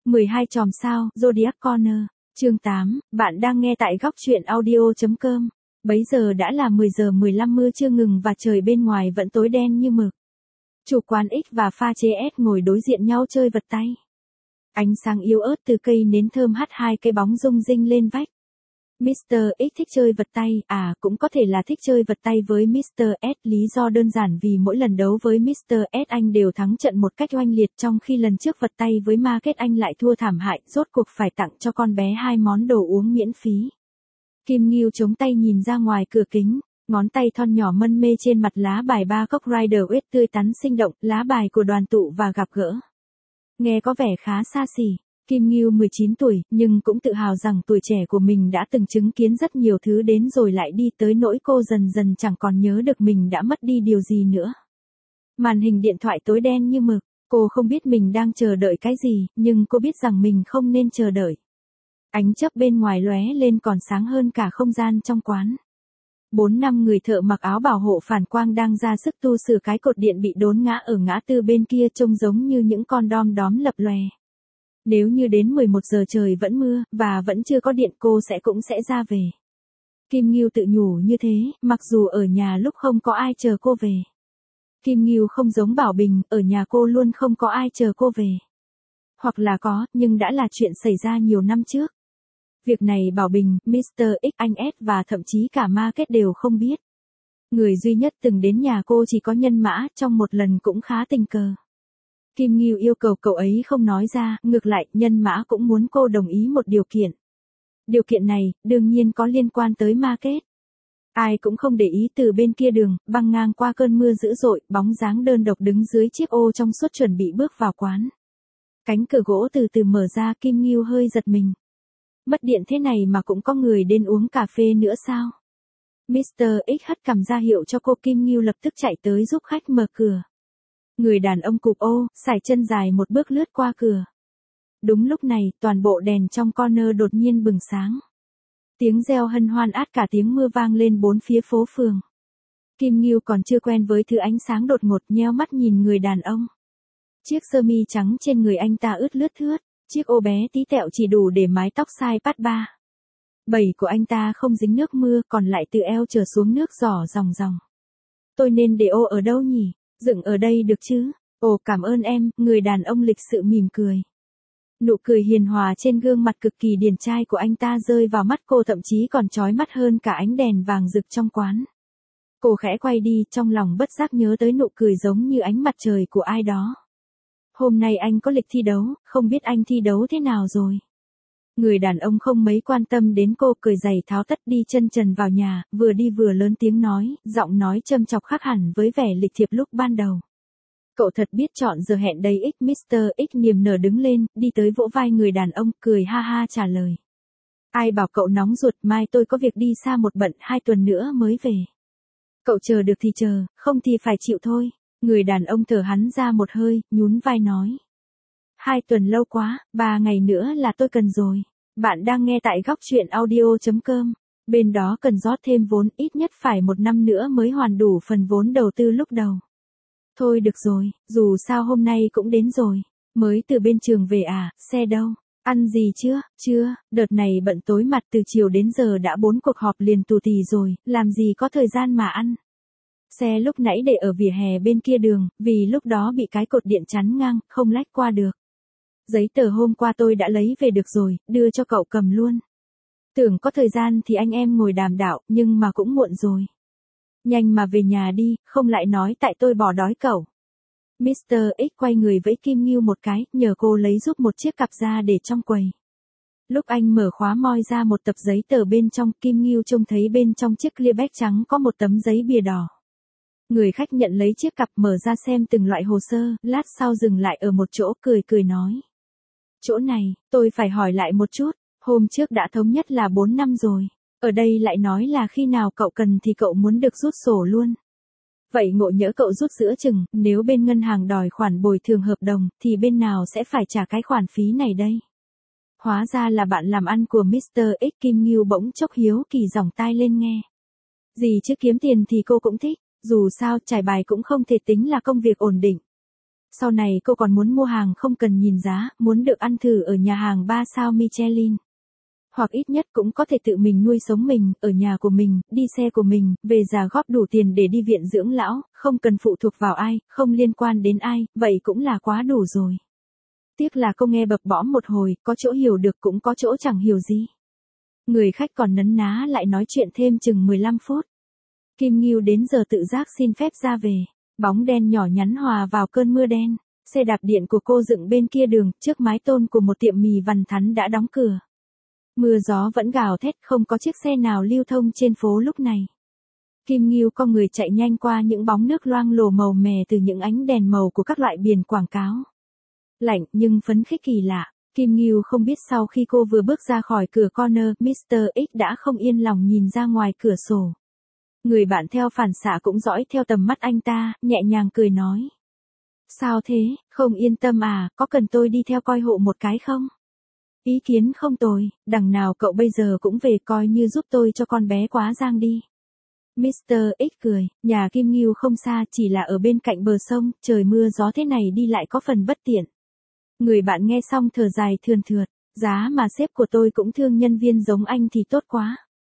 12 chòm sao, Zodiac Corner, chương 8, bạn đang nghe tại góc truyện audio.com. Bấy giờ đã là 10 giờ 15 mưa chưa ngừng và trời bên ngoài vẫn tối đen như mực. Chủ quán X và pha chế S ngồi đối diện nhau chơi vật tay. Ánh sáng yếu ớt từ cây nến thơm hắt hai cái bóng rung rinh lên vách. Mr. X thích chơi vật tay, cũng có thể là thích chơi vật tay với Mr. S. Lý do đơn giản vì mỗi lần đấu với Mr. S anh đều thắng trận một cách oanh liệt, trong khi lần trước vật tay với Market anh lại thua thảm hại, rốt cuộc phải tặng cho con bé 2 món đồ uống miễn phí. Kim Ngưu chống tay nhìn ra ngoài cửa kính, ngón tay thon nhỏ mân mê trên mặt lá bài 3 cốc Rider Waite tươi tắn sinh động, lá bài của đoàn tụ và gặp gỡ. Nghe có vẻ khá xa xỉ. Kim Ngưu 19 tuổi, nhưng cũng tự hào rằng tuổi trẻ của mình đã từng chứng kiến rất nhiều thứ đến rồi lại đi tới nỗi cô dần dần chẳng còn nhớ được mình đã mất đi điều gì nữa. Màn hình điện thoại tối đen như mực, cô không biết mình đang chờ đợi cái gì, nhưng cô biết rằng mình không nên chờ đợi. Ánh chớp bên ngoài lóe lên còn sáng hơn cả không gian trong quán. 4-5 người thợ mặc áo bảo hộ phản quang đang ra sức tu sửa cái cột điện bị đốn ngã ở ngã tư bên kia, trông giống như những con đom đóm lập lòe. Nếu như đến 11 giờ trời vẫn mưa, và vẫn chưa có điện, cô cũng sẽ ra về. Kim Ngưu tự nhủ như thế, mặc dù ở nhà lúc không có ai chờ cô về. Kim Ngưu không giống Bảo Bình, ở nhà cô luôn không có ai chờ cô về. Hoặc là có, nhưng đã là chuyện xảy ra nhiều năm trước. Việc này Bảo Bình, Mr. X, anh S và thậm chí cả Market đều không biết. Người duy nhất từng đến nhà cô chỉ có Nhân Mã, trong một lần cũng khá tình cờ. Kim Ngưu yêu cầu cậu ấy không nói ra, ngược lại, Nhân Mã cũng muốn cô đồng ý một điều kiện. Điều kiện này, đương nhiên có liên quan tới Market. Ai cũng không để ý từ bên kia đường, băng ngang qua cơn mưa dữ dội, bóng dáng đơn độc đứng dưới chiếc ô trong suốt chuẩn bị bước vào quán. Cánh cửa gỗ từ từ mở ra, Kim Ngưu hơi giật mình. Mất điện thế này mà cũng có người đến uống cà phê nữa sao? Mr. X hất cằm ra hiệu cho cô. Kim Ngưu lập tức chạy tới giúp khách mở cửa. Người đàn ông cụp ô, sải chân dài một bước lướt qua cửa. Đúng lúc này, toàn bộ đèn trong corner đột nhiên bừng sáng. Tiếng reo hân hoan át cả tiếng mưa vang lên bốn phía phố phường. Kim Ngưu còn chưa quen với thứ ánh sáng đột ngột, nheo mắt nhìn người đàn ông. Chiếc sơ mi trắng trên người anh ta ướt lướt thướt, chiếc ô bé tí tẹo chỉ đủ để mái tóc sai pat ba. Bẩy của anh ta không dính nước mưa, còn lại từ eo trở xuống nước giỏ ròng ròng. Tôi nên để ô ở đâu nhỉ? Dựng ở đây được chứ? Ồ, cảm ơn em, người đàn ông lịch sự mỉm cười. Nụ cười hiền hòa trên gương mặt cực kỳ điển trai của anh ta rơi vào mắt cô, thậm chí còn chói mắt hơn cả ánh đèn vàng rực trong quán. Cô khẽ quay đi, trong lòng bất giác nhớ tới nụ cười giống như ánh mặt trời của ai đó. Hôm nay anh có lịch thi đấu, không biết anh thi đấu thế nào rồi? Người đàn ông không mấy quan tâm đến cô, cởi giày tháo tất đi chân trần vào nhà, vừa đi vừa lớn tiếng nói, giọng nói châm chọc khác hẳn với vẻ lịch thiệp lúc ban đầu. Cậu thật biết chọn giờ hẹn đây X. Mr. X niềm nở đứng lên, đi tới vỗ vai người đàn ông, cười ha ha trả lời. Ai bảo cậu nóng ruột, mai tôi có việc đi xa một bận, 2 tuần nữa mới về. Cậu chờ được thì chờ, không thì phải chịu thôi. Người đàn ông thở hắn ra một hơi, nhún vai nói. 2 tuần lâu quá, 3 ngày nữa là tôi cần rồi. Bạn đang nghe tại góc truyện audio.com. Bên đó cần rót thêm vốn, ít nhất phải 1 năm nữa mới hoàn đủ phần vốn đầu tư lúc đầu. Thôi được rồi, dù sao hôm nay cũng đến rồi. Mới từ bên trường về xe đâu? Ăn gì chưa? Chưa, đợt này bận tối mặt, từ chiều đến giờ đã 4 cuộc họp liền tù tì rồi, làm gì có thời gian mà ăn. Xe lúc nãy để ở vỉa hè bên kia đường, vì lúc đó bị cái cột điện chắn ngang, không lách qua được. Giấy tờ hôm qua tôi đã lấy về được rồi, đưa cho cậu cầm luôn. Tưởng có thời gian thì anh em ngồi đàm đạo, nhưng mà cũng muộn rồi. Nhanh mà về nhà đi, không lại nói tại tôi bỏ đói cậu. Mr. X quay người vẫy Kim Ngưu một cái, nhờ cô lấy giúp một chiếc cặp ra để trong quầy. Lúc anh mở khóa moi ra một tập giấy tờ bên trong, Kim Ngưu trông thấy bên trong chiếc clear bag trắng có một tấm giấy bìa đỏ. Người khách nhận lấy chiếc cặp, mở ra xem từng loại hồ sơ, lát sau dừng lại ở một chỗ, cười nói. Chỗ này, tôi phải hỏi lại một chút, hôm trước đã thống nhất là 4 năm rồi. Ở đây lại nói là khi nào cậu cần thì cậu muốn được rút sổ luôn. Vậy ngộ nhỡ cậu rút giữa chừng, nếu bên ngân hàng đòi khoản bồi thường hợp đồng, thì bên nào sẽ phải trả cái khoản phí này đây? Hóa ra là bạn làm ăn của Mr. X. Kim Ngưu bỗng chốc hiếu kỳ giỏng tai lên nghe. Gì chứ, kiếm tiền thì cô cũng thích, dù sao trải bài cũng không thể tính là công việc ổn định. Sau này cô còn muốn mua hàng không cần nhìn giá, muốn được ăn thử ở nhà hàng 3 sao Michelin. Hoặc ít nhất cũng có thể tự mình nuôi sống mình, ở nhà của mình, đi xe của mình, về già góp đủ tiền để đi viện dưỡng lão, không cần phụ thuộc vào ai, không liên quan đến ai, vậy cũng là quá đủ rồi. Tiếc là cô nghe bập bõm một hồi, có chỗ hiểu được cũng có chỗ chẳng hiểu gì. Người khách còn nấn ná lại nói chuyện thêm chừng 15 phút. Kim Ngưu đến giờ tự giác xin phép ra về. Bóng đen nhỏ nhắn hòa vào cơn mưa đen. Xe đạp điện của cô dựng bên kia đường, trước mái tôn của một tiệm mì vằn thắn đã đóng cửa. Mưa gió vẫn gào thét, không có chiếc xe nào lưu thông trên phố lúc này. Kim Ngưu con người chạy nhanh qua những bóng nước loang lổ màu mè từ những ánh đèn màu của các loại biển quảng cáo. Lạnh nhưng phấn khích kỳ lạ. Kim Ngưu không biết sau khi cô vừa bước ra khỏi cửa corner, Mr. X đã không yên lòng nhìn ra ngoài cửa sổ. Người bạn theo phản xạ cũng dõi theo tầm mắt anh ta, nhẹ nhàng cười nói. Sao thế, không yên tâm à, có cần tôi đi theo coi hộ một cái không? Ý kiến không tồi, đằng nào cậu bây giờ cũng về coi như giúp tôi cho con bé quá giang đi. Mr. X cười, nhà Kim Ngưu không xa, chỉ là ở bên cạnh bờ sông, trời mưa gió thế này đi lại có phần bất tiện. Người bạn nghe xong thở dài thườn thượt, giá mà sếp của tôi cũng thương nhân viên giống anh thì tốt quá.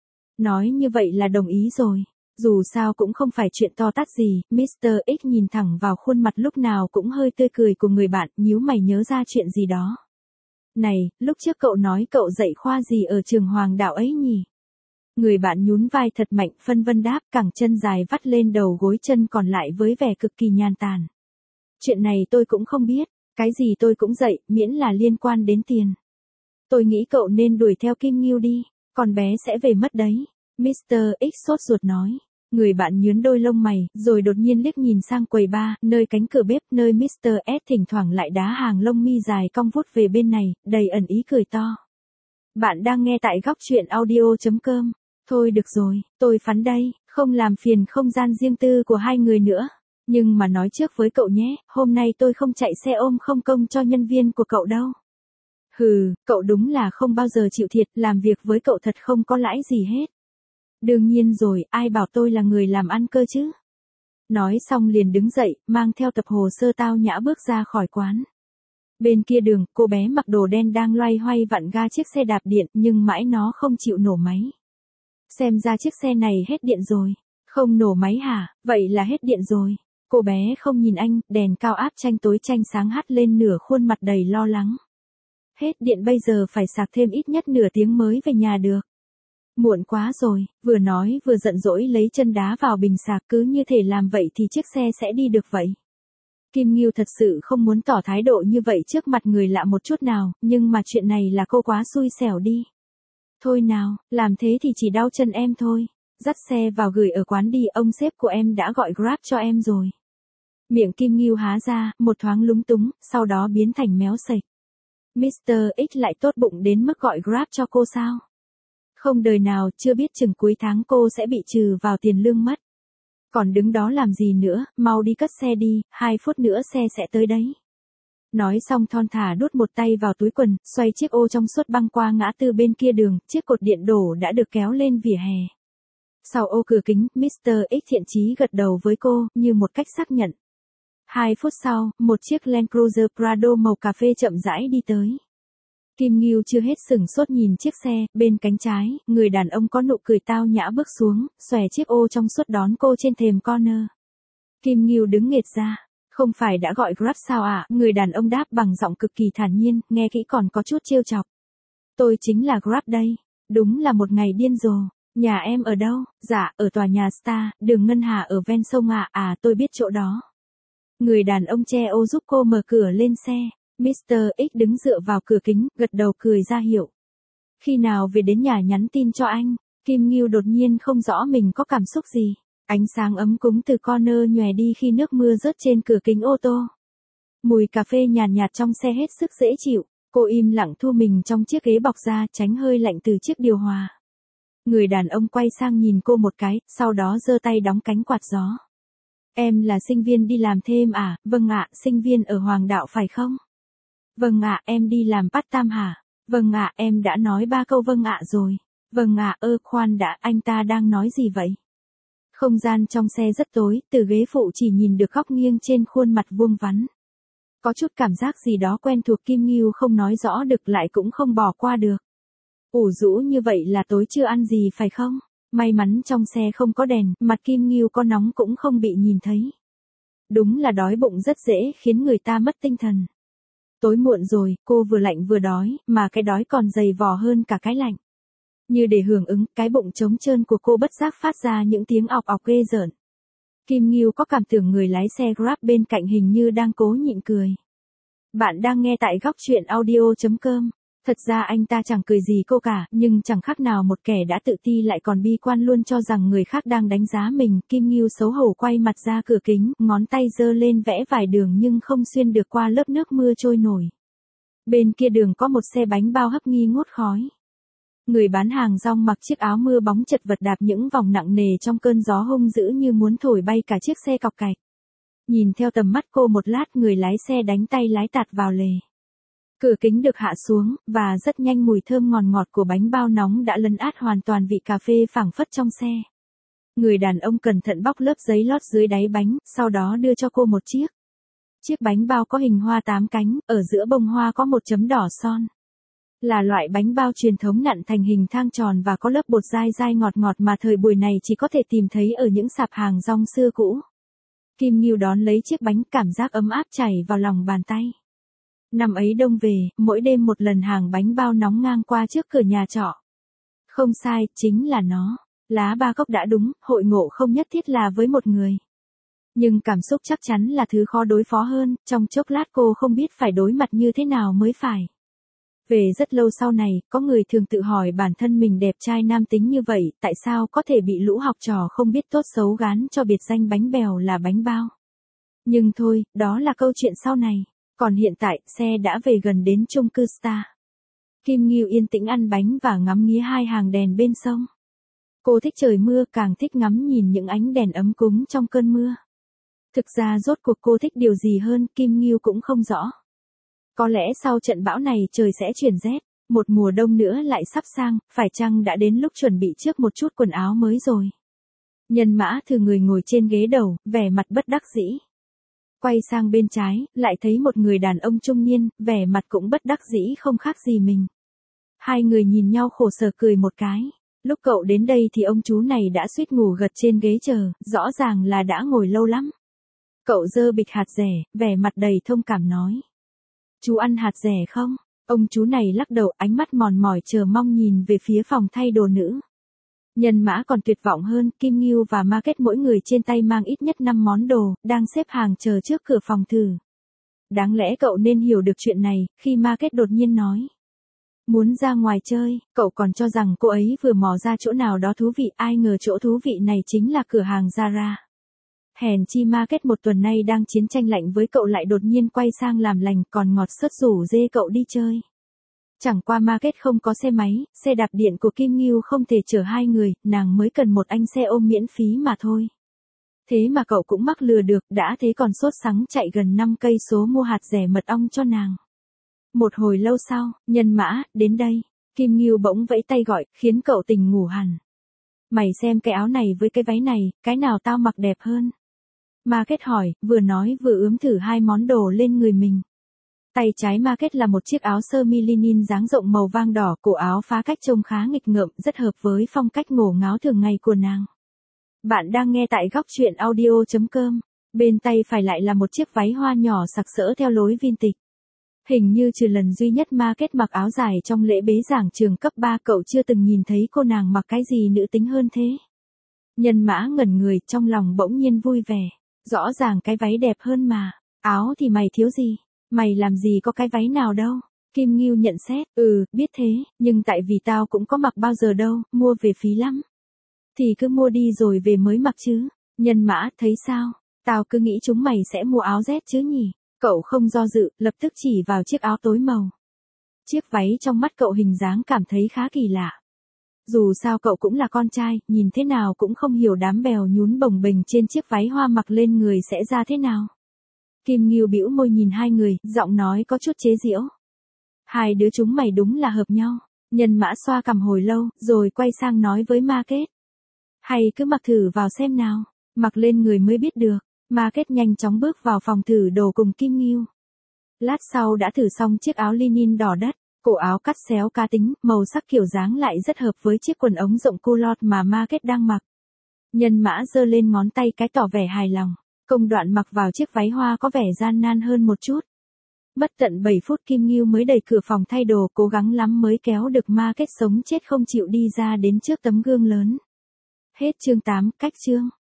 Nói như vậy là đồng ý rồi. Dù sao cũng không phải chuyện to tát gì, Mr. X nhìn thẳng vào khuôn mặt lúc nào cũng hơi tươi cười của người bạn, nhíu mày nhớ ra chuyện gì đó. Này, lúc trước cậu nói cậu dạy khoa gì ở trường Hoàng Đạo ấy nhỉ? Người bạn nhún vai thật mạnh, phân vân đáp, cẳng chân dài vắt lên đầu gối, chân còn lại với vẻ cực kỳ nhàn tản. Chuyện này tôi cũng không biết, cái gì tôi cũng dạy, miễn là liên quan đến tiền. Tôi nghĩ cậu nên đuổi theo Kim Ngưu đi, con bé sẽ về mất đấy. Mr. X sốt ruột nói. Người bạn nhướng đôi lông mày, rồi đột nhiên liếc nhìn sang quầy bar, nơi cánh cửa bếp, nơi Mr. S thỉnh thoảng lại đá hàng lông mi dài cong vút về bên này, đầy ẩn ý cười to. Bạn đang nghe tại góc truyện audio.com. Thôi được rồi, tôi phắn đây, không làm phiền không gian riêng tư của hai người nữa. Nhưng mà nói trước với cậu nhé, hôm nay tôi không chạy xe ôm không công cho nhân viên của cậu đâu. Hừ, cậu đúng là không bao giờ chịu thiệt, làm việc với cậu thật không có lãi gì hết. Đương nhiên rồi, ai bảo tôi là người làm ăn cơ chứ. Nói xong liền đứng dậy, mang theo tập hồ sơ tao nhã bước ra khỏi quán. Bên kia đường, cô bé mặc đồ đen đang loay hoay vặn ga chiếc xe đạp điện, nhưng mãi nó không chịu nổ máy. Xem ra chiếc xe này hết điện rồi. Không nổ máy hả, vậy là hết điện rồi. Cô bé không nhìn anh, đèn cao áp tranh tối tranh sáng hắt lên nửa khuôn mặt đầy lo lắng. Hết điện bây giờ phải sạc thêm ít nhất nửa tiếng mới về nhà được. Muộn quá rồi, vừa nói vừa giận dỗi lấy chân đá vào bình sạc, cứ như thể làm vậy thì chiếc xe sẽ đi được vậy. Kim Ngưu thật sự không muốn tỏ thái độ như vậy trước mặt người lạ một chút nào, nhưng mà chuyện này là cô quá xui xẻo đi. Thôi nào, làm thế thì chỉ đau chân em thôi. Dắt xe vào gửi ở quán đi, ông sếp của em đã gọi Grab cho em rồi. Miệng Kim Ngưu há ra, một thoáng lúng túng, sau đó biến thành méo sạch. Mr. X lại tốt bụng đến mức gọi Grab cho cô sao? Không đời nào, chưa biết chừng cuối tháng cô sẽ bị trừ vào tiền lương mất. Còn đứng đó làm gì nữa, mau đi cất xe đi, 2 phút nữa xe sẽ tới đấy. Nói xong thon thả đút một tay vào túi quần, xoay chiếc ô trong suốt băng qua ngã tư bên kia đường, chiếc cột điện đổ đã được kéo lên vỉa hè. Sau ô cửa kính, Mr. X thiện chí gật đầu với cô, như một cách xác nhận. 2 phút sau, một chiếc Land Cruiser Prado màu cà phê chậm rãi đi tới. Kim Ngưu chưa hết sửng sốt nhìn chiếc xe, bên cánh trái, người đàn ông có nụ cười tao nhã bước xuống, xòe chiếc ô trong suốt đón cô trên thềm corner. Kim Ngưu đứng nghệt ra. Không phải đã gọi Grab sao ạ? Người đàn ông đáp bằng giọng cực kỳ thản nhiên, nghe kỹ còn có chút trêu chọc. Tôi chính là Grab đây. Đúng là một ngày điên rồ. Nhà em ở đâu? Dạ, ở tòa nhà Star, đường Ngân Hà ở ven sông ạ. À, tôi biết chỗ đó. Người đàn ông che ô giúp cô mở cửa lên xe. Mr. X đứng dựa vào cửa kính, gật đầu cười ra hiệu. Khi nào về đến nhà nhắn tin cho anh. Kim Ngưu đột nhiên không rõ mình có cảm xúc gì. Ánh sáng ấm cúng từ corner nhòe đi khi nước mưa rớt trên cửa kính ô tô. Mùi cà phê nhàn nhạt trong xe hết sức dễ chịu. Cô im lặng thu mình trong chiếc ghế bọc da, tránh hơi lạnh từ chiếc điều hòa. Người đàn ông quay sang nhìn cô một cái, sau đó giơ tay đóng cánh quạt gió. Em là sinh viên đi làm thêm à? Vâng ạ, sinh viên ở Hoàng Đạo phải không? Vâng ạ, em đi làm part-time hả? Vâng ạ, em đã nói 3 câu vâng ạ rồi. Vâng ạ, khoan đã, anh ta đang nói gì vậy? Không gian trong xe rất tối, từ ghế phụ chỉ nhìn được góc nghiêng trên khuôn mặt vuông vắn. Có chút cảm giác gì đó quen thuộc Kim Ngưu không nói rõ được lại cũng không bỏ qua được. Ủ rũ như vậy là tối chưa ăn gì phải không? May mắn trong xe không có đèn, mặt Kim Ngưu có nóng cũng không bị nhìn thấy. Đúng là đói bụng rất dễ khiến người ta mất tinh thần. Tối muộn rồi, cô vừa lạnh vừa đói, mà cái đói còn dày vò hơn cả cái lạnh. Như để hưởng ứng, cái bụng trống trơn của cô bất giác phát ra những tiếng ọc ọc ghê rợn. Kim Ngưu có cảm tưởng người lái xe Grab bên cạnh hình như đang cố nhịn cười. Bạn đang nghe tại góc chuyện audio.com. Thật ra anh ta chẳng cười gì cô cả, nhưng chẳng khác nào một kẻ đã tự ti lại còn bi quan luôn cho rằng người khác đang đánh giá mình. Kim Ngưu xấu hổ quay mặt ra cửa kính, ngón tay giơ lên vẽ vài đường nhưng không xuyên được qua lớp nước mưa trôi nổi. Bên kia đường có một xe bánh bao hấp nghi ngút khói. Người bán hàng rong mặc chiếc áo mưa bóng chật vật đạp những vòng nặng nề trong cơn gió hung dữ như muốn thổi bay cả chiếc xe cọc cạch. Nhìn theo tầm mắt cô một lát, người lái xe đánh tay lái tạt vào lề. Cửa kính được hạ xuống, và rất nhanh mùi thơm ngọt ngọt của bánh bao nóng đã lấn át hoàn toàn vị cà phê phảng phất trong xe. Người đàn ông cẩn thận bóc lớp giấy lót dưới đáy bánh, sau đó đưa cho cô một chiếc. Chiếc bánh bao có hình hoa 8 cánh, ở giữa bông hoa có một chấm đỏ son. Là loại bánh bao truyền thống nặn thành hình thang tròn và có lớp bột dai dai ngọt ngọt mà thời buổi này chỉ có thể tìm thấy ở những sạp hàng rong xưa cũ. Kim Ngưu đón lấy chiếc bánh, cảm giác ấm áp chảy vào lòng bàn tay. Năm ấy đông về, mỗi đêm một lần hàng bánh bao nóng ngang qua trước cửa nhà trọ. Không sai, chính là nó. Lá ba cốc đã đúng, hội ngộ không nhất thiết là với một người. Nhưng cảm xúc chắc chắn là thứ khó đối phó hơn, trong chốc lát cô không biết phải đối mặt như thế nào mới phải. Về rất lâu sau này, có người thường tự hỏi bản thân mình đẹp trai nam tính như vậy, tại sao có thể bị lũ học trò không biết tốt xấu gán cho biệt danh bánh bèo là bánh bao. Nhưng thôi, đó là câu chuyện sau này. Còn hiện tại, xe đã về gần đến chung cư Star. Kim Ngưu yên tĩnh ăn bánh và ngắm nghía hai hàng đèn bên sông. Cô thích trời mưa, càng thích ngắm nhìn những ánh đèn ấm cúng trong cơn mưa. Thực ra rốt cuộc cô thích điều gì hơn, Kim Ngưu cũng không rõ. Có lẽ sau trận bão này trời sẽ chuyển rét, một mùa đông nữa lại sắp sang, phải chăng đã đến lúc chuẩn bị trước một chút quần áo mới rồi. Nhân Mã Thư người ngồi trên ghế đầu, vẻ mặt bất đắc dĩ. Quay sang bên trái, lại thấy một người đàn ông trung niên, vẻ mặt cũng bất đắc dĩ không khác gì mình. Hai người nhìn nhau khổ sở cười một cái. Lúc cậu đến đây thì ông chú này đã suýt ngủ gật trên ghế chờ, rõ ràng là đã ngồi lâu lắm. Cậu giơ bịch hạt dẻ, vẻ mặt đầy thông cảm nói. Chú ăn hạt dẻ không? Ông chú này lắc đầu, ánh mắt mòn mỏi chờ mong nhìn về phía phòng thay đồ nữ. Nhân Mã còn tuyệt vọng hơn, Kim Ngưu và Market mỗi người trên tay mang ít nhất 5 món đồ, đang xếp hàng chờ trước cửa phòng thử. Đáng lẽ cậu nên hiểu được chuyện này, khi Market đột nhiên nói. Muốn ra ngoài chơi, cậu còn cho rằng cô ấy vừa mò ra chỗ nào đó thú vị, ai ngờ chỗ thú vị này chính là cửa hàng Zara. Hèn chi Market một tuần nay đang chiến tranh lạnh với cậu lại đột nhiên quay sang làm lành, còn ngọt sớt rủ dê cậu đi chơi. Chẳng qua Market không có xe máy, xe đạp điện của Kim Ngưu không thể chở hai người, nàng mới cần một anh xe ôm miễn phí mà thôi. Thế mà cậu cũng mắc lừa được, đã thế còn sốt sắng chạy gần 5 cây số mua hạt dẻ mật ong cho nàng. Một hồi lâu sau, Nhân Mã, đến đây. Kim Ngưu bỗng vẫy tay gọi, khiến cậu tỉnh ngủ hẳn. Mày xem cái áo này với cái váy này, cái nào tao mặc đẹp hơn? Market hỏi, vừa nói vừa ướm thử hai món đồ lên người mình. Tay trái Market là một chiếc áo sơ mi linen dáng rộng màu vang đỏ, cổ áo phá cách trông khá nghịch ngợm, rất hợp với phong cách ngổ ngáo thường ngày của nàng. Bạn đang nghe tại góc chuyện audio.com. Bên tay phải lại là một chiếc váy hoa nhỏ sặc sỡ theo lối vintage. Hình như trừ lần duy nhất Market mặc áo dài trong lễ bế giảng trường cấp 3, cậu chưa từng nhìn thấy cô nàng mặc cái gì nữ tính hơn thế. Nhân Mã ngẩn người, trong lòng bỗng nhiên vui vẻ. Rõ ràng cái váy đẹp hơn mà. Áo thì mày thiếu gì? Mày làm gì có cái váy nào đâu. Kim Ngưu nhận xét, biết thế, nhưng tại vì tao cũng có mặc bao giờ đâu, mua về phí lắm. Thì cứ mua đi rồi về mới mặc chứ. Nhân Mã, thấy sao? Tao cứ nghĩ chúng mày sẽ mua áo Z chứ nhỉ? Cậu không do dự, lập tức chỉ vào chiếc áo tối màu. Chiếc váy trong mắt cậu hình dáng cảm thấy khá kỳ lạ. Dù sao cậu cũng là con trai, nhìn thế nào cũng không hiểu đám bèo nhún bồng bềnh trên chiếc váy hoa mặc lên người sẽ ra thế nào. Kim Ngưu bĩu môi nhìn hai người, giọng nói có chút chế giễu. Hai đứa chúng mày đúng là hợp nhau. Nhân Mã xoa cằm hồi lâu, rồi quay sang nói với Market. Hay cứ mặc thử vào xem nào, mặc lên người mới biết được. Market nhanh chóng bước vào phòng thử đồ cùng Kim Ngưu. Lát sau đã thử xong chiếc áo linen đỏ đất, cổ áo cắt xéo cá tính, màu sắc kiểu dáng lại rất hợp với chiếc quần ống rộng culotte mà Margaret đang mặc. Nhân Mã giơ lên ngón tay cái tỏ vẻ hài lòng, Công Đoạn mặc vào chiếc váy hoa có vẻ gian nan hơn một chút. Mất tận 7 phút Kim Ngưu mới đẩy cửa phòng thay đồ, cố gắng lắm mới kéo được Margaret sống chết không chịu đi ra đến trước tấm gương lớn. Hết chương 8, cách chương.